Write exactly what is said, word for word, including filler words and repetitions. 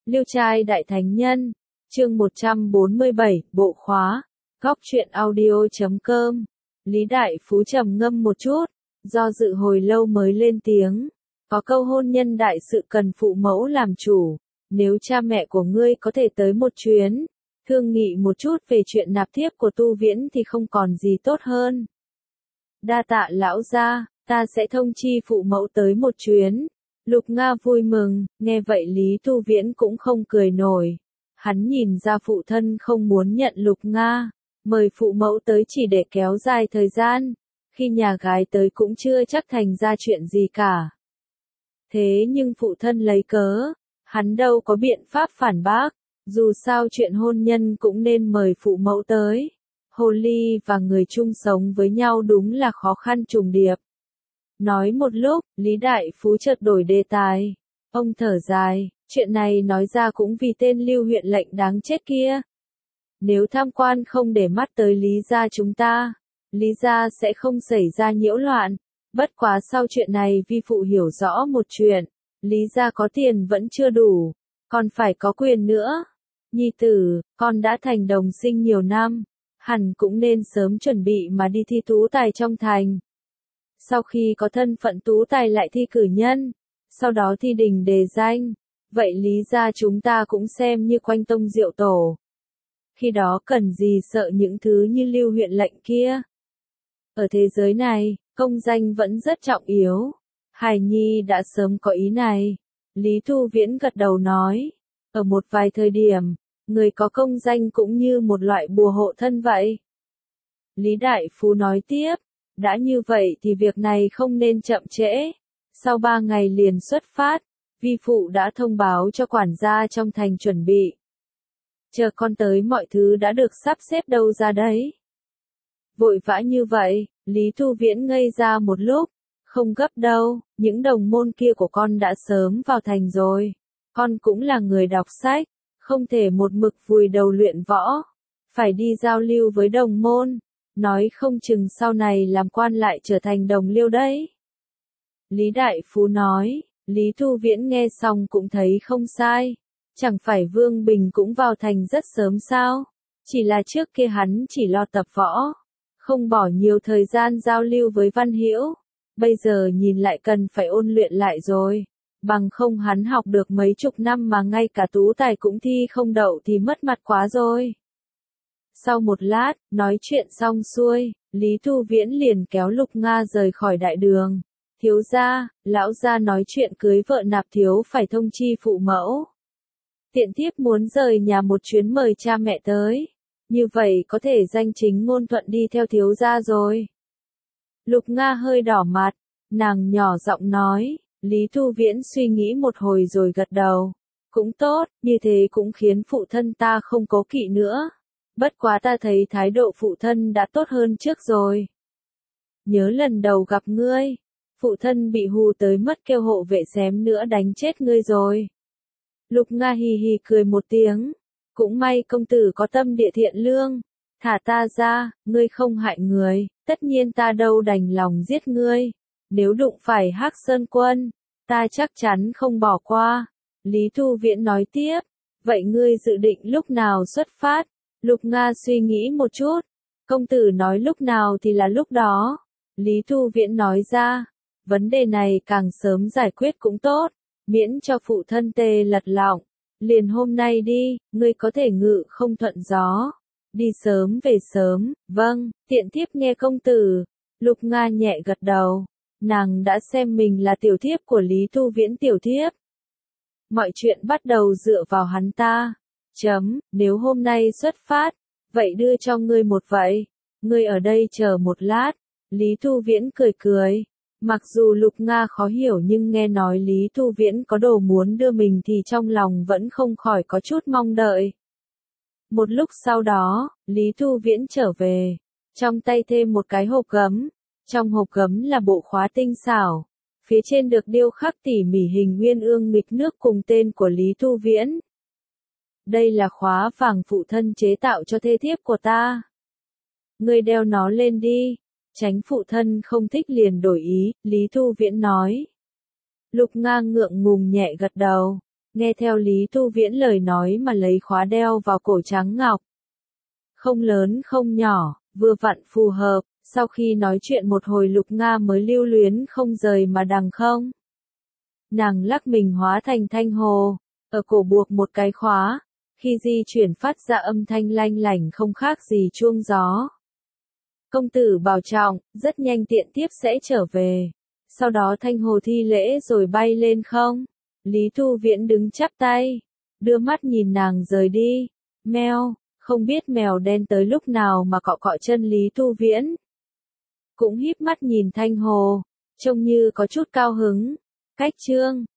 Liêu trai đại thánh nhân, chương một trăm bốn mươi bảy, bộ khóa, góc truyện audio chấm com. Lý Đại Phú trầm ngâm một chút, do dự hồi lâu mới lên tiếng. Có câu hôn nhân đại sự cần phụ mẫu làm chủ, nếu cha mẹ của ngươi có thể tới một chuyến, thương nghị một chút về chuyện nạp thiếp của Tu Viễn thì không còn gì tốt hơn. Đa tạ lão gia, ta sẽ thông chi phụ mẫu tới một chuyến. Lục Nga vui mừng, nghe vậy Lý Tu Viễn cũng không cười nổi. Hắn nhìn ra phụ thân không muốn nhận Lục Nga, mời phụ mẫu tới chỉ để kéo dài thời gian. Khi nhà gái tới cũng chưa chắc thành ra chuyện gì cả. Thế nhưng phụ thân lấy cớ, hắn đâu có biện pháp phản bác, dù sao chuyện hôn nhân cũng nên mời phụ mẫu tới. Hồ ly và người chung sống với nhau đúng là khó khăn trùng điệp. Nói một lúc, Lý Đại Phú chợt đổi đề tài. Ông thở dài, chuyện này nói ra cũng vì tên Lưu huyện lệnh đáng chết kia. Nếu tham quan không để mắt tới Lý gia chúng ta, Lý gia sẽ không xảy ra nhiễu loạn. Bất quá sau chuyện này vi phụ hiểu rõ một chuyện, Lý gia có tiền vẫn chưa đủ, còn phải có quyền nữa. Nhi tử, con đã thành đồng sinh nhiều năm, hẳn cũng nên sớm chuẩn bị mà đi thi tú tài trong thành. Sau khi có thân phận tú tài lại thi cử nhân, sau đó thi đình đề danh, vậy Lý gia chúng ta cũng xem như quanh tông diệu tổ. Khi đó cần gì sợ những thứ như Lưu huyện lệnh kia. Ở thế giới này, công danh vẫn rất trọng yếu. Hải Nhi đã sớm có ý này. Lý Tu Viễn gật đầu nói. Ở một vài thời điểm, người có công danh cũng như một loại bùa hộ thân vậy. Lý Đại Phú nói tiếp. Đã như vậy thì việc này không nên chậm trễ. Sau ba ngày liền xuất phát, vi phụ đã thông báo cho quản gia trong thành chuẩn bị. Chờ con tới mọi thứ đã được sắp xếp đâu ra đấy. Vội vã như vậy, Lý Tu Viễn ngây ra một lúc. Không gấp đâu, những đồng môn kia của con đã sớm vào thành rồi. Con cũng là người đọc sách, không thể một mực vùi đầu luyện võ. Phải đi giao lưu với đồng môn. Nói không chừng sau này làm quan lại trở thành đồng liêu đấy. Lý Đại Phú nói, Lý Tu Viễn nghe xong cũng thấy không sai. Chẳng phải Vương Bình cũng vào thành rất sớm sao? Chỉ là trước kia hắn chỉ lo tập võ, không bỏ nhiều thời gian giao lưu với Văn Hiểu. Bây giờ nhìn lại cần phải ôn luyện lại rồi. Bằng không hắn học được mấy chục năm mà ngay cả tú tài cũng thi không đậu thì mất mặt quá rồi. Sau một lát, nói chuyện xong xuôi, Lý Tu Viễn liền kéo Lục Nga rời khỏi đại đường. Thiếu gia, lão gia nói chuyện cưới vợ nạp thiếu phải thông chi phụ mẫu. Tiện thiếp muốn rời nhà một chuyến mời cha mẹ tới. Như vậy có thể danh chính ngôn thuận đi theo thiếu gia rồi. Lục Nga hơi đỏ mặt, nàng nhỏ giọng nói, Lý Tu Viễn suy nghĩ một hồi rồi gật đầu. Cũng tốt, như thế cũng khiến phụ thân ta không cố kỵ nữa. Bất quá ta thấy thái độ phụ thân đã tốt hơn trước rồi. Nhớ lần đầu gặp ngươi, phụ thân bị hù tới mất kêu hộ vệ xém nữa đánh chết ngươi rồi. Lục Nga hì hì cười một tiếng. Cũng may công tử có tâm địa thiện lương. Thả ta ra, ngươi không hại người, tất nhiên ta đâu đành lòng giết ngươi. Nếu đụng phải Hắc Sơn Quân, ta chắc chắn không bỏ qua. Lý Tu Viễn nói tiếp, vậy ngươi dự định lúc nào xuất phát? Lục Nga suy nghĩ một chút. Công tử nói lúc nào thì là lúc đó. Lý Tu Viễn nói ra, vấn đề này càng sớm giải quyết cũng tốt, miễn cho phụ thân tê lật lọng. Liền hôm nay đi, ngươi có thể ngự không thuận gió. Đi sớm về sớm, vâng, tiện thiếp nghe công tử. Lục Nga nhẹ gật đầu. Nàng đã xem mình là tiểu thiếp của Lý Tu Viễn tiểu thiếp. Mọi chuyện bắt đầu dựa vào hắn ta. Chấm, nếu hôm nay xuất phát, vậy đưa cho ngươi một vậy. Ngươi ở đây chờ một lát. Lý Tu Viễn cười cười. Mặc dù Lục Nga khó hiểu nhưng nghe nói Lý Tu Viễn có đồ muốn đưa mình thì trong lòng vẫn không khỏi có chút mong đợi. Một lúc sau đó, Lý Tu Viễn trở về. Trong tay thêm một cái hộp gấm. Trong hộp gấm là bộ khóa tinh xảo. Phía trên được điêu khắc tỉ mỉ hình nguyên ương nghịch nước cùng tên của Lý Tu Viễn. Đây là khóa vàng phụ thân chế tạo cho thê thiếp của ta. Ngươi đeo nó lên đi. Tránh phụ thân không thích liền đổi ý, Lý Tu Viễn nói. Lục Nga ngượng ngùng nhẹ gật đầu. nghe theo Lý Thu Viễn lời nói mà lấy khóa đeo vào cổ trắng ngọc. Không lớn không nhỏ, vừa vặn phù hợp, sau khi nói chuyện một hồi Lục Nga mới lưu luyến không rời mà đằng không. Nàng lắc mình hóa thành thanh hồ, ở cổ buộc một cái khóa, khi di chuyển phát ra âm thanh lanh lảnh không khác gì chuông gió. Công tử bảo trọng, rất nhanh tiện tiếp sẽ trở về. Sau đó thanh hồ thi lễ rồi bay lên không. Lý Thu Viễn đứng chắp tay, đưa mắt nhìn nàng rời đi. Mèo, không biết mèo đen tới lúc nào mà cọ cọ chân Lý Thu Viễn. Cũng híp mắt nhìn thanh hồ, trông như có chút cao hứng. Cách chương